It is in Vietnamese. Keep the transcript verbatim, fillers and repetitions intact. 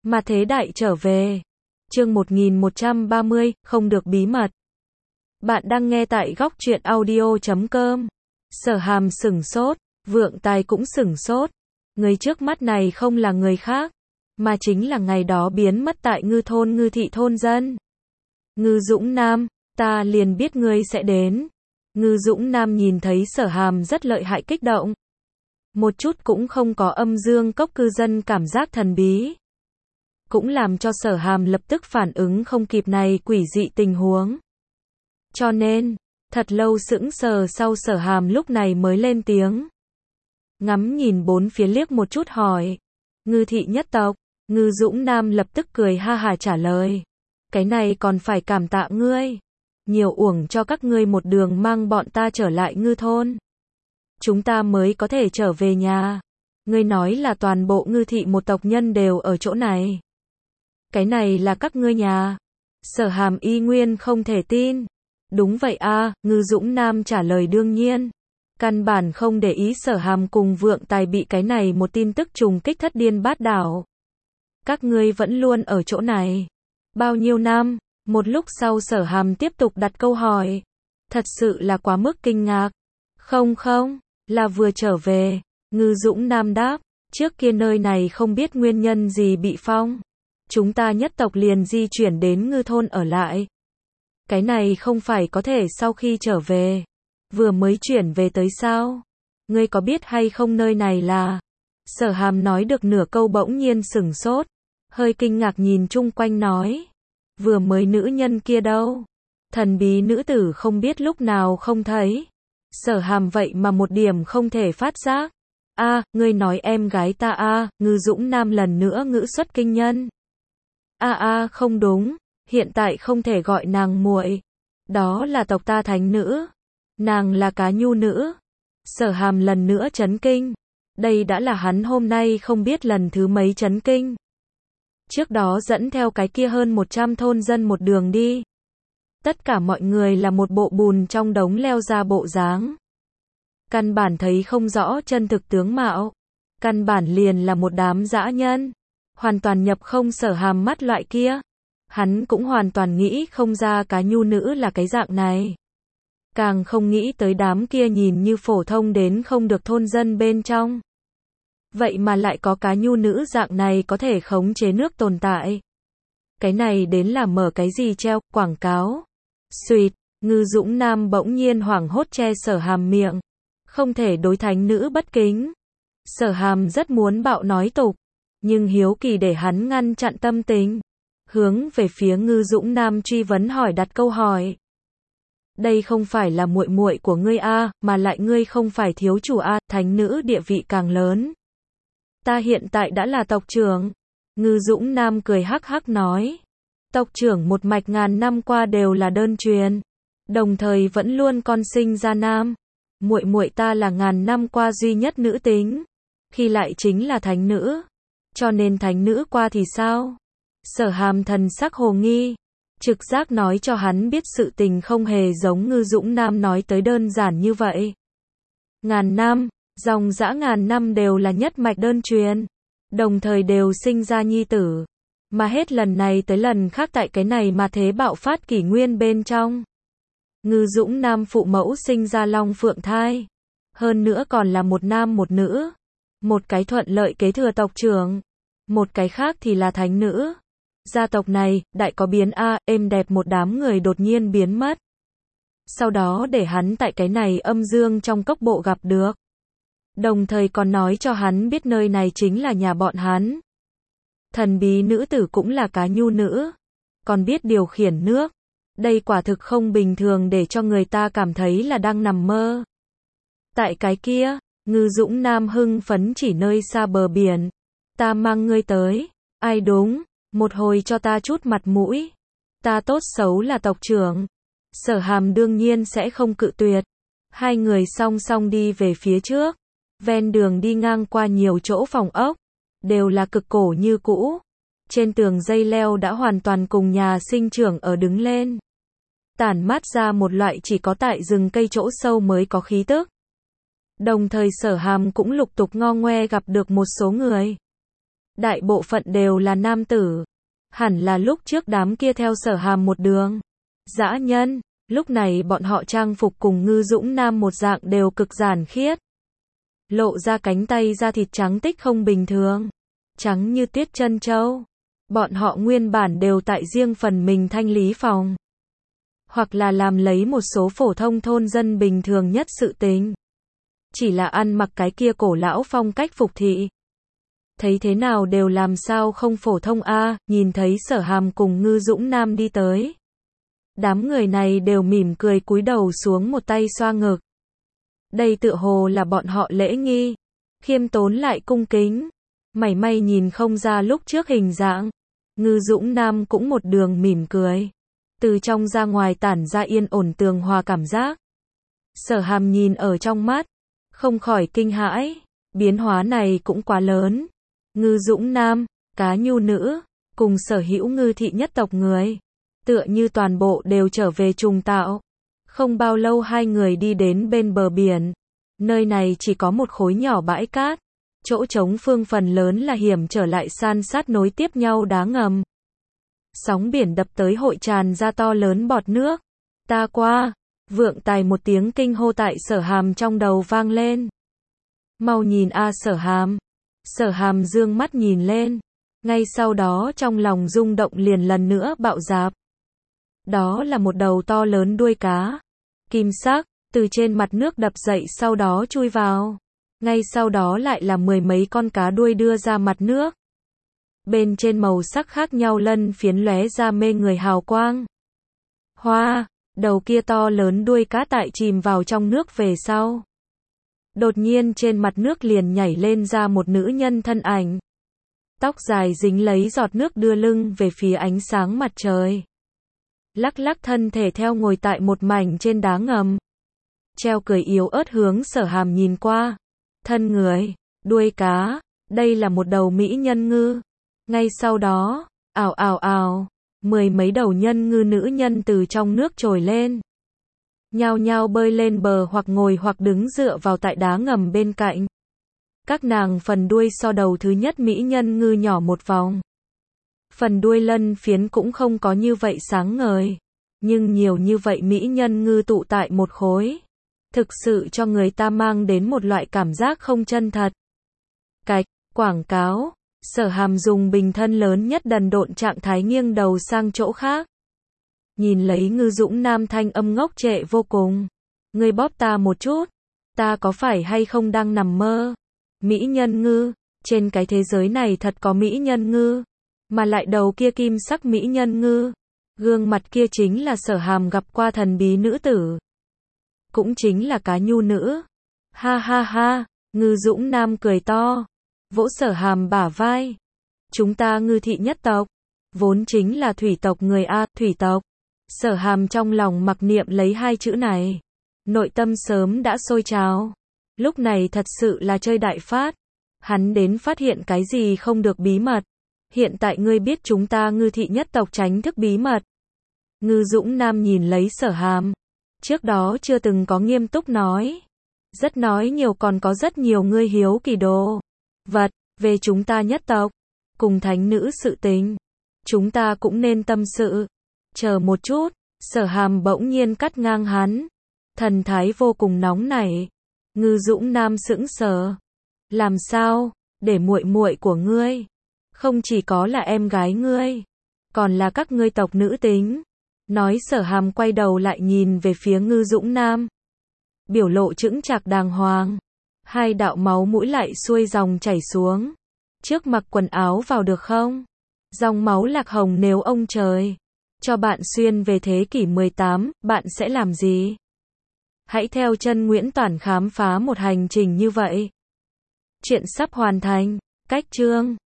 Mà thế đại trở về. Chương một nghìn một trăm ba mươi, không được bí mật. Bạn đang nghe tại góc truyện audio chấm com. Sở Hàm sửng sốt, Vượng Tài cũng sửng sốt. Người trước mắt này không là người khác, mà chính là ngày đó biến mất tại Ngư thôn Ngư thị thôn dân. Ngư Dũng Nam, ta liền biết ngươi sẽ đến. Ngư Dũng Nam nhìn thấy Sở Hàm rất lợi hại kích động. Một chút cũng không có âm dương cốc cư dân cảm giác thần bí. Cũng làm cho Sở Hàm lập tức phản ứng không kịp này quỷ dị tình huống. Cho nên, thật lâu sững sờ sau Sở Hàm lúc này mới lên tiếng. Ngắm nhìn bốn phía liếc một chút hỏi. Ngư thị nhất tộc. Ngư Dũng Nam lập tức cười ha hà trả lời. Cái này còn phải cảm tạ ngươi. Nhiều uổng cho các ngươi một đường mang bọn ta trở lại Ngư thôn. Chúng ta mới có thể trở về nhà. Ngươi nói là toàn bộ Ngư thị một tộc nhân đều ở chỗ này. Cái này là các ngươi nhà. Sở Hàm y nguyên không thể tin. Đúng vậy a, Ngư Dũng Nam trả lời đương nhiên. Căn bản không để ý Sở Hàm cùng Vượng Tài bị cái này một tin tức trùng kích thất điên bát đảo. Các ngươi vẫn luôn ở chỗ này. Bao nhiêu năm? Một lúc sau Sở Hàm tiếp tục đặt câu hỏi. Thật sự là quá mức kinh ngạc. Không không, là vừa trở về. Ngư Dũng Nam đáp. Trước kia nơi này không biết nguyên nhân gì bị phong. Chúng ta nhất tộc liền di chuyển đến Ngư thôn ở lại. Cái này không phải có thể sau khi trở về. Vừa mới chuyển về tới sao? Ngươi có biết hay không nơi này là? Sở Hàm nói được nửa câu bỗng nhiên sửng sốt. Hơi kinh ngạc nhìn chung quanh nói. Vừa mới nữ nhân kia đâu? Thần bí nữ tử không biết lúc nào không thấy. Sở Hàm vậy mà một điểm không thể phát giác. A, ngươi nói em gái ta a, Ngư Dũng Nam lần nữa ngữ xuất kinh nhân. A a không đúng, hiện tại không thể gọi nàng muội. Đó là tộc ta thánh nữ. Nàng là cá nhu nữ. Sở Hàm lần nữa chấn kinh. Đây đã là hắn hôm nay không biết lần thứ mấy chấn kinh. Trước đó dẫn theo cái kia hơn một trăm thôn dân một đường đi. Tất cả mọi người là một bộ bùn trong đống leo ra bộ dáng. Căn bản thấy không rõ chân thực tướng mạo. Căn bản liền là một đám dã nhân. Hoàn toàn nhập không Sở Hàm mắt loại kia. Hắn cũng hoàn toàn nghĩ không ra cá nhu nữ là cái dạng này. Càng không nghĩ tới đám kia nhìn như phổ thông đến không được thôn dân bên trong. Vậy mà lại có cá nhu nữ dạng này có thể khống chế nước tồn tại. Cái này đến là mở cái gì treo, quảng cáo. Xuyệt, Ngư Dũng Nam bỗng nhiên hoảng hốt che Sở Hàm miệng. Không thể đối thánh nữ bất kính. Sở Hàm rất muốn bạo nói tục. Nhưng hiếu kỳ để hắn ngăn chặn tâm tình. Hướng về phía Ngư Dũng Nam truy vấn hỏi đặt câu hỏi. Đây không phải là muội muội của ngươi a, mà lại ngươi không phải thiếu chủ a, thánh nữ địa vị càng lớn. Ta hiện tại đã là tộc trưởng. Ngư Dũng Nam cười hắc hắc nói. Tộc trưởng một mạch ngàn năm qua đều là đơn truyền. Đồng thời vẫn luôn con sinh ra nam. Muội muội ta là ngàn năm qua duy nhất nữ tính. Khi lại chính là thánh nữ. Cho nên thánh nữ qua thì sao? Sở Hàm thần sắc hồ nghi. Trực giác nói cho hắn biết sự tình không hề giống Ngư Dũng Nam nói tới đơn giản như vậy. Ngàn năm, dòng dã ngàn năm đều là nhất mạch đơn truyền. Đồng thời đều sinh ra nhi tử. Mà hết lần này tới lần khác tại cái này mà thế bạo phát kỷ nguyên bên trong. Ngư Dũng Nam phụ mẫu sinh ra long phượng thai. Hơn nữa còn là một nam một nữ. Một cái thuận lợi kế thừa tộc trưởng. Một cái khác thì là thánh nữ. Gia tộc này, đại có biến a, êm đẹp một đám người đột nhiên biến mất. Sau đó để hắn tại cái này âm dương trong cốc bộ gặp được. Đồng thời còn nói cho hắn biết nơi này chính là nhà bọn hắn. Thần bí nữ tử cũng là cá nhu nữ. Còn biết điều khiển nước. Đây quả thực không bình thường để cho người ta cảm thấy là đang nằm mơ. Tại cái kia, Ngư Dũng Nam hưng phấn chỉ nơi xa bờ biển. Ta mang ngươi tới. Ai đúng? Một hồi cho ta chút mặt mũi. Ta tốt xấu là tộc trưởng. Sở Hàm đương nhiên sẽ không cự tuyệt. Hai người song song đi về phía trước. Ven đường đi ngang qua nhiều chỗ phòng ốc. Đều là cực cổ như cũ. Trên tường dây leo đã hoàn toàn cùng nhà sinh trưởng ở đứng lên. Tản mát ra một loại chỉ có tại rừng cây chỗ sâu mới có khí tức. Đồng thời Sở Hàm cũng lục tục ngo ngoe gặp được một số người. Đại bộ phận đều là nam tử. Hẳn là lúc trước đám kia theo Sở Hàm một đường. Dã nhân, lúc này bọn họ trang phục cùng Ngư Dũng Nam một dạng đều cực giản khiết. Lộ ra cánh tay da thịt trắng tích không bình thường. Trắng như tuyết trân châu. Bọn họ nguyên bản đều tại riêng phần mình thanh lý phòng. Hoặc là làm lấy một số phổ thông thôn dân bình thường nhất sự tình. Chỉ là ăn mặc cái kia cổ lão phong cách phục thị. Thấy thế nào đều làm sao không phổ thông a. Nhìn thấy Sở Hàm cùng Ngư Dũng Nam đi tới. Đám người này đều mỉm cười cúi đầu xuống một tay xoa ngực. Đây tựa hồ là bọn họ lễ nghi. Khiêm tốn lại cung kính. Mảy may nhìn không ra lúc trước hình dạng. Ngư Dũng Nam cũng một đường mỉm cười. Từ trong ra ngoài tản ra yên ổn tường hòa cảm giác. Sở Hàm nhìn ở trong mắt. Không khỏi kinh hãi. Biến hóa này cũng quá lớn. Ngư Dũng Nam, cá nhu nữ, cùng sở hữu ngư thị nhất tộc người. Tựa như toàn bộ đều trở về trùng tạo. Không bao lâu hai người đi đến bên bờ biển. Nơi này chỉ có một khối nhỏ bãi cát. Chỗ trống phương phần lớn là hiểm trở lại san sát nối tiếp nhau đá ngầm. Sóng biển đập tới hội tràn ra to lớn bọt nước. Ta qua, vượng tài một tiếng kinh hô tại Sở Hàm trong đầu vang lên. Mau nhìn a Sở Hàm. Sở Hàm dương mắt nhìn lên. Ngay sau đó trong lòng rung động liền lần nữa bạo dạp. Đó là một đầu to lớn đuôi cá. Kim sắc, từ trên mặt nước đập dậy sau đó chui vào. Ngay sau đó lại là mười mấy con cá đuôi đưa ra mặt nước. Bên trên màu sắc khác nhau lân phiến lóe ra mê người hào quang. Hoa, đầu kia to lớn đuôi cá tại chìm vào trong nước về sau. Đột nhiên trên mặt nước liền nhảy lên ra một nữ nhân thân ảnh. Tóc dài dính lấy giọt nước đưa lưng về phía ánh sáng mặt trời. Lắc lắc thân thể theo ngồi tại một mảnh trên đá ngầm. Treo cười yếu ớt hướng Sở Hàm nhìn qua. Thân người, đuôi cá, đây là một đầu mỹ nhân ngư. Ngay sau đó, ào ào ào, mười mấy đầu nhân ngư nữ nhân từ trong nước trồi lên. Nhao nhao bơi lên bờ hoặc ngồi hoặc đứng dựa vào tại đá ngầm bên cạnh. Các nàng phần đuôi so đầu thứ nhất mỹ nhân ngư nhỏ một vòng. Phần đuôi lân phiến cũng không có như vậy sáng ngời. Nhưng nhiều như vậy mỹ nhân ngư tụ tại một khối. Thực sự cho người ta mang đến một loại cảm giác không chân thật. Cạch, quảng cáo. Sở Hàm dùng bình thân lớn nhất đần độn trạng thái nghiêng đầu sang chỗ khác. Nhìn lấy Ngư Dũng Nam thanh âm ngốc trệ vô cùng. Ngươi bóp ta một chút. Ta có phải hay không đang nằm mơ? Mỹ nhân ngư. Trên cái thế giới này thật có mỹ nhân ngư. Mà lại đầu kia kim sắc mỹ nhân ngư. Gương mặt kia chính là Sở Hàm gặp qua thần bí nữ tử. Cũng chính là cá nhu nữ. Ha ha ha. Ngư Dũng Nam cười to. Vỗ Sở Hàm bả vai. Chúng ta ngư thị nhất tộc. Vốn chính là thủy tộc người A, thủy tộc. Sở Hàm trong lòng mặc niệm lấy hai chữ này. Nội tâm sớm đã sôi trào. Lúc này thật sự là chơi đại phát. Hắn đến phát hiện cái gì không được bí mật. Hiện tại ngươi biết chúng ta ngư thị nhất tộc tránh thức bí mật. Ngư Dũng Nam nhìn lấy Sở Hàm. Trước đó chưa từng có nghiêm túc nói. Rất nói nhiều còn có rất nhiều ngươi hiếu kỳ đồ. Vật, về chúng ta nhất tộc. Cùng thánh nữ sự tình. Chúng ta cũng nên tâm sự. Chờ một chút. Sở Hàm bỗng nhiên cắt ngang hắn. Thần thái vô cùng nóng nảy. Ngư Dũng Nam sững sờ. Làm sao? Để muội muội của ngươi. Không chỉ có là em gái ngươi. Còn là các ngươi tộc nữ tính. Nói Sở Hàm quay đầu lại nhìn về phía Ngư Dũng Nam. Biểu lộ chững chạc đàng hoàng. Hai đạo máu mũi lại xuôi dòng chảy xuống. Trước mặc quần áo vào được không? Dòng máu lạc hồng nếu ông trời cho bạn xuyên về thế kỷ mười tám, bạn sẽ làm gì? Hãy theo chân Nguyễn Toản khám phá một hành trình như vậy. Chuyện sắp hoàn thành. Cách chương